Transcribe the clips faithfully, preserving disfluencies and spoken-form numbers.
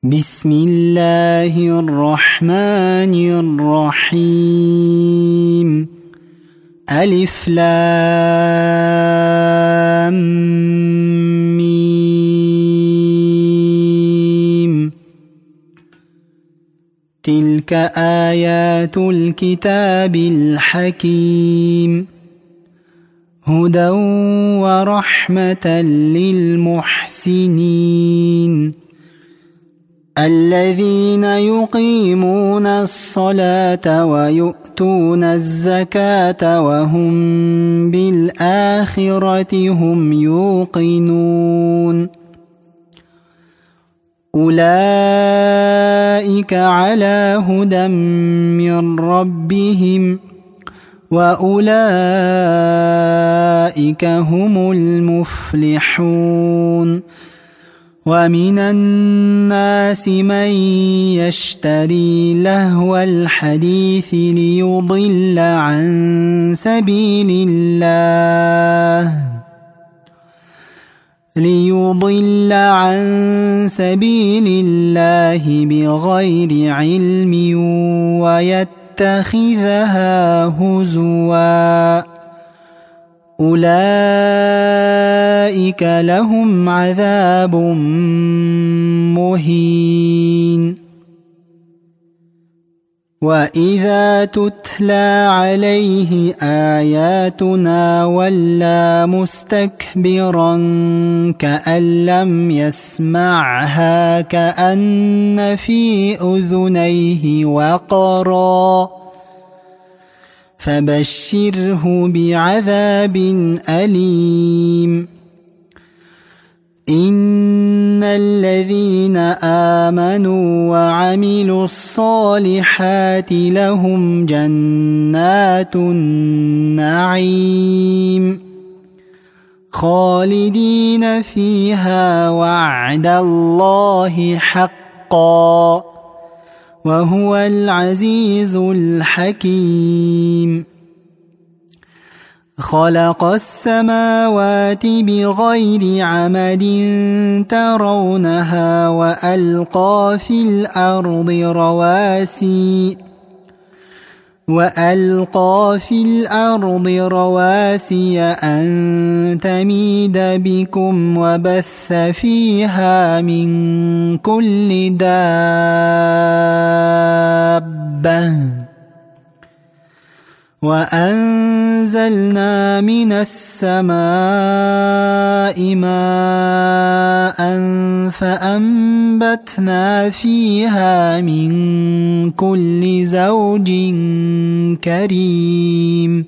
بسم الله الرحمن الرحيم. ألف لام ميم. تلك آيات الكتاب الحكيم، هدى ورحمة للمحسنين الذين يقيمون الصلاة ويؤتون الزكاة وهم بالآخرة هم يوقنون. أولئك على هدى من ربهم وأولئك هم المفلحون. ومن الناس من يشتري لهو الحديث ليضل عن سبيل الله ليضل عن سبيل الله بغير علم ويتخذها هزوا. أولئك لهم عذاب مهين. وإذا تتلى عليه آياتنا ولى مستكبرا كأن لم يسمعها كأن في أذنيه وقرا، فبشره بعذاب أليم. إن الذين آمنوا وعملوا الصالحات لهم جنات النعيم خالدين فيها وعد الله حقا وهو العزيز الحكيم. خلق السماوات بغير عمد ترونها وألقى في الأرض رواسي وألقى في الأرض رواسي أن تميد بكم وبث فيها من كل دابة وأنزلنا من السماء ماء فأنبتنا فيها من كل زوج كريم.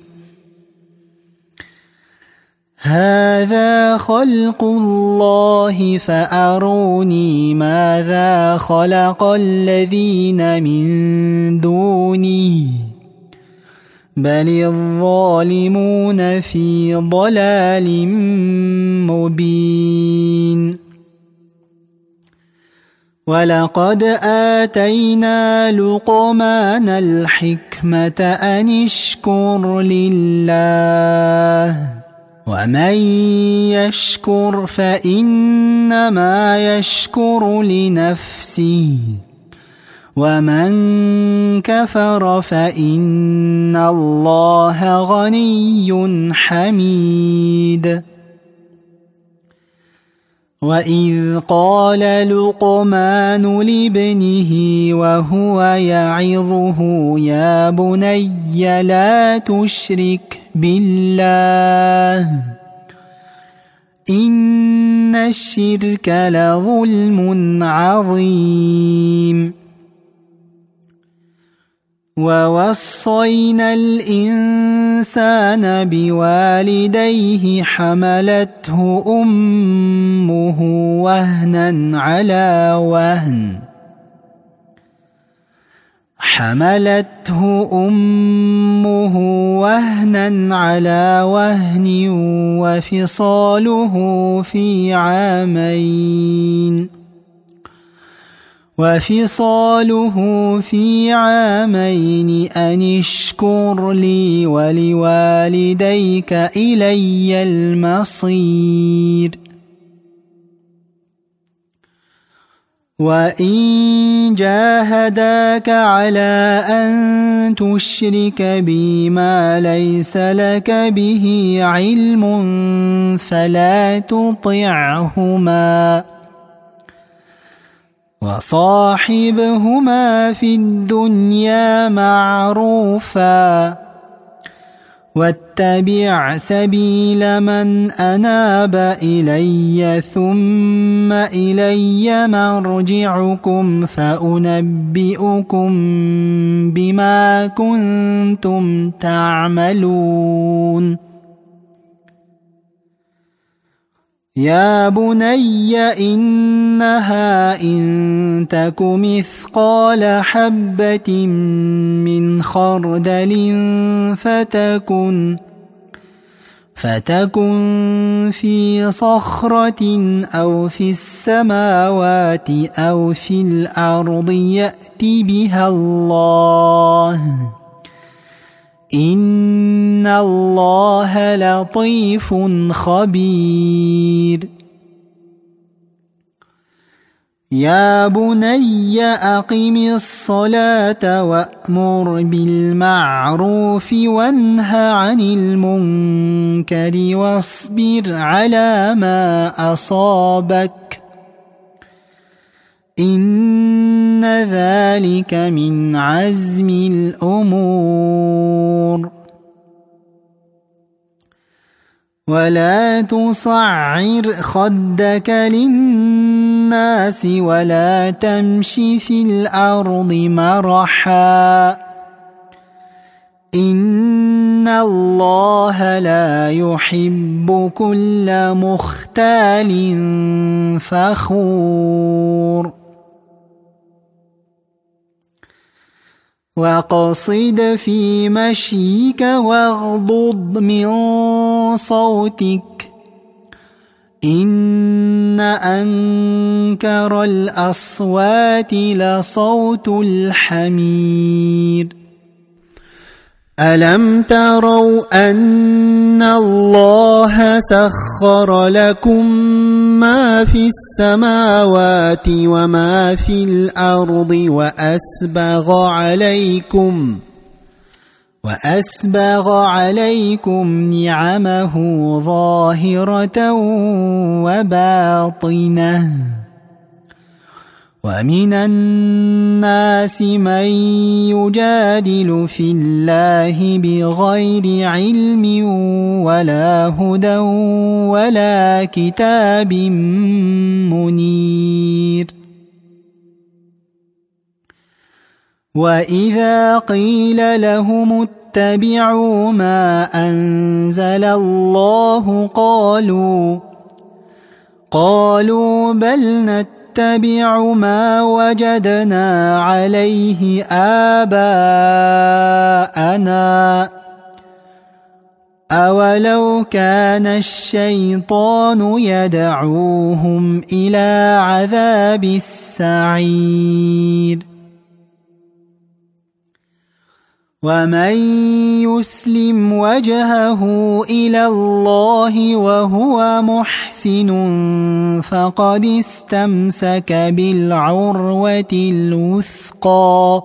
هذا خلق الله فأروني ماذا خلق الذين من دونه بل الظالمون في ضلال مبين. ولقد آتينا لقمان الحكمة أن اشكر لله ومن يشكر فإنما يشكر لنفسه ومن كفر فإن الله غني حميد. وإذ قال لقمان لابنه وهو يعظه يا بني لا تشرك بالله إن الشرك لظلم عظيم. ووصينا الإنسان بوالديه حملته أمه وهنا على وهن حملته أمه وهنا على وهن وفصاله في عامين وفصاله في عامين أن اشكر لي ولوالديك إلي المصير. وإن جاهداك على أن تشرك بي ما ليس لك به علم فلا تطعهما وصاحبهما في الدنيا معروفا واتبع سبيل من أناب إلي ثم إلي مرجعكم فأنبئكم بما كنتم تعملون يا بني إنها إن تك مثقال حبة من خردل فتكن فتكن في صخرة أو في السماوات أو في الأرض يأت بها الله إن الله لطيف خبير يا بني أقم الصلاة وأمر بالمعروف وانه عن المنكر واصبر على ما أصابك إن ذلك من عزم الأمور ولا تصعر خدك للناس ولا تمش في الأرض مرحا إن الله لا يحب كل مختال فخور واقصد في مشيك واغضض من صوتك إن أنكر الأصوات لصوت الحمير ألم تروا أن الله سخر لكم ما في السماوات وما في الأرض وأسبغ عليكم وأسبغ عليكم نعمه ظاهرة وباطنة ومن الناس من يجادل في الله بغير علم ولا هدى ولا كتاب منير وإذا قيل لهم اتبعوا ما أنزل الله قالوا قالوا بل نتبع نتبع ما وجدنا عليه آباءنا أولو كان الشيطان يدعوهم إلى عذاب السعير ومن يسلم وجهه إلى الله وهو محسن فقد استمسك بالعروة الوثقى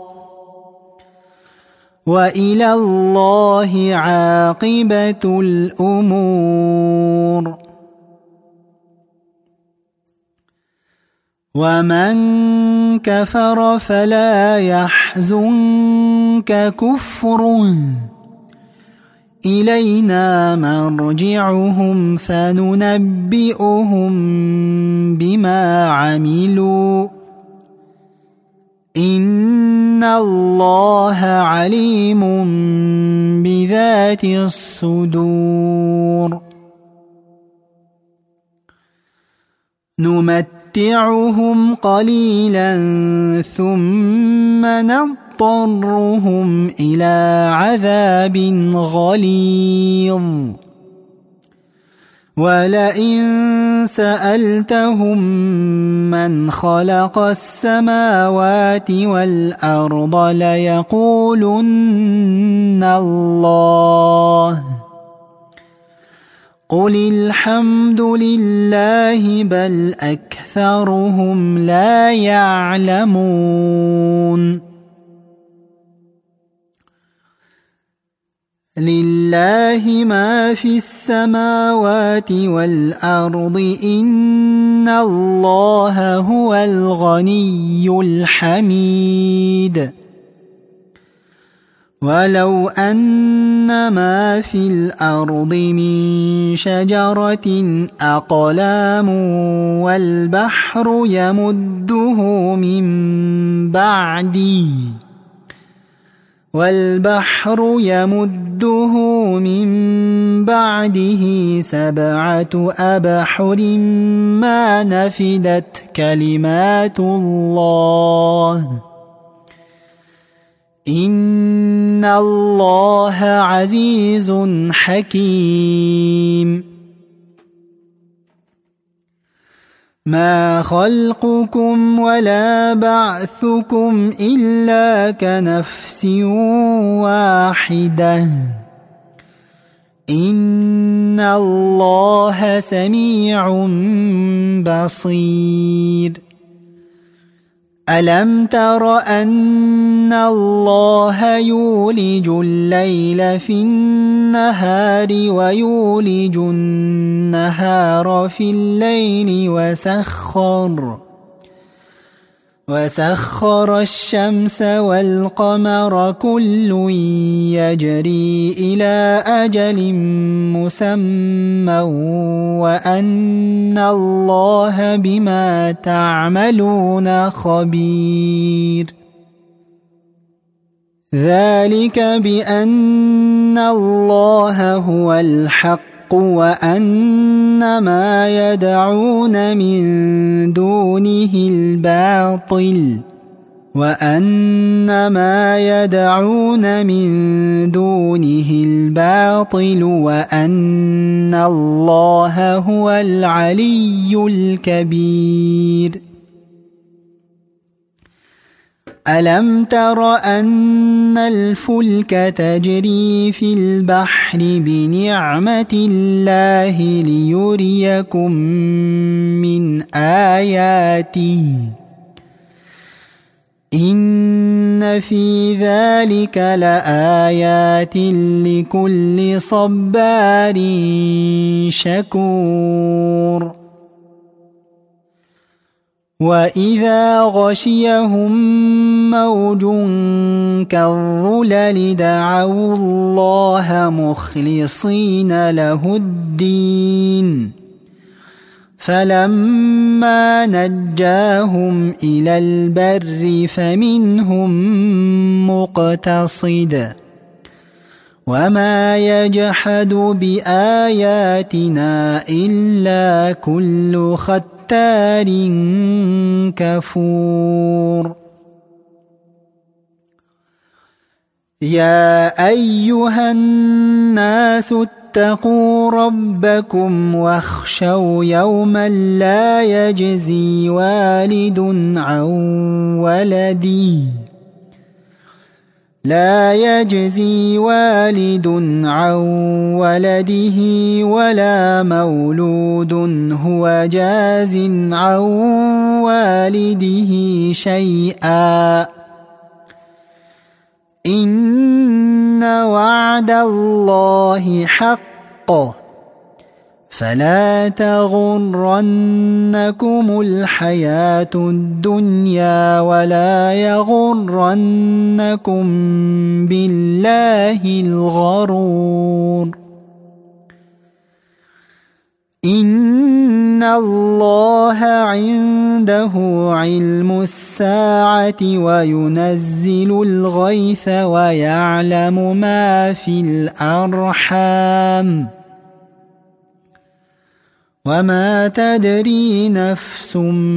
وإلى الله عاقبة الأمور ومن كفر فلا يحزنك كفره إلينا مرجعهم فننبئهم بما عملوا إن الله عليم بذات الصدور نمتعهم قليلا ثم نضطرهم إلى عذاب غليظ ولئن سألتهم من خلق السماوات والأرض ليقولن الله قل الحمد لله بل أكثرهم لا يعلمون لله ما في السماوات والأرض إن الله هو الغني الحميد ولو أن ما في الأرض من شجرة أقلام والبحر يمده من بعده والبحر يمده من بعده سبعة أبحر ما نفدت كلمات الله إن الله عزيز حكيم ما خلقكم ولا بعثكم إلا كنفس واحدة إن الله سميع بصير ألم تر أن الله يولج الليل في النهار ويولج النهار في الليل وسخر وسخر الشمس والقمر كل يجري إلى أجل مسمى وأن الله بما تعملون خبير ذلك بأن الله هو الحق وأن ما يدعون من دونه الباطل وأن ما يدعون من دونه الباطل وأن الله هو العلي الكبير ألم تر أن الفلك تجري في البحر بنعمة الله ليريكم من آياته إن في ذلك لآيات لكل صبار شكور وإذا غشيهم موج كالظلل دعوا الله مخلصين له الدين فلما نجاهم إلى البر فمنهم مقتصد وما يجحد بآياتنا إلا كل ختار كفور يا أيها الناس اتقوا ربكم واخشوا يوما لا يجزي والد عن ولده لا يجزي والد عن ولده ولا مولود هو جاز عن والده شيئا إن وعد الله حق فلا تغرنكم الحياة الدنيا ولا يغرنكم بالله الغرور إن الله عنده علم الساعة وينزل الغيث ويعلم ما في الأرحام وما تدري نفس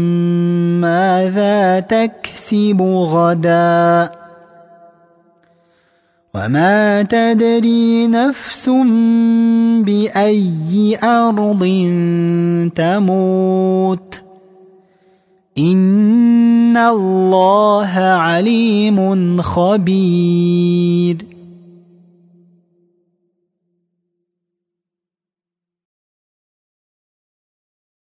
ماذا تكسب غدا وما تدري نفس بأي أرض تموت إن الله عليم خبير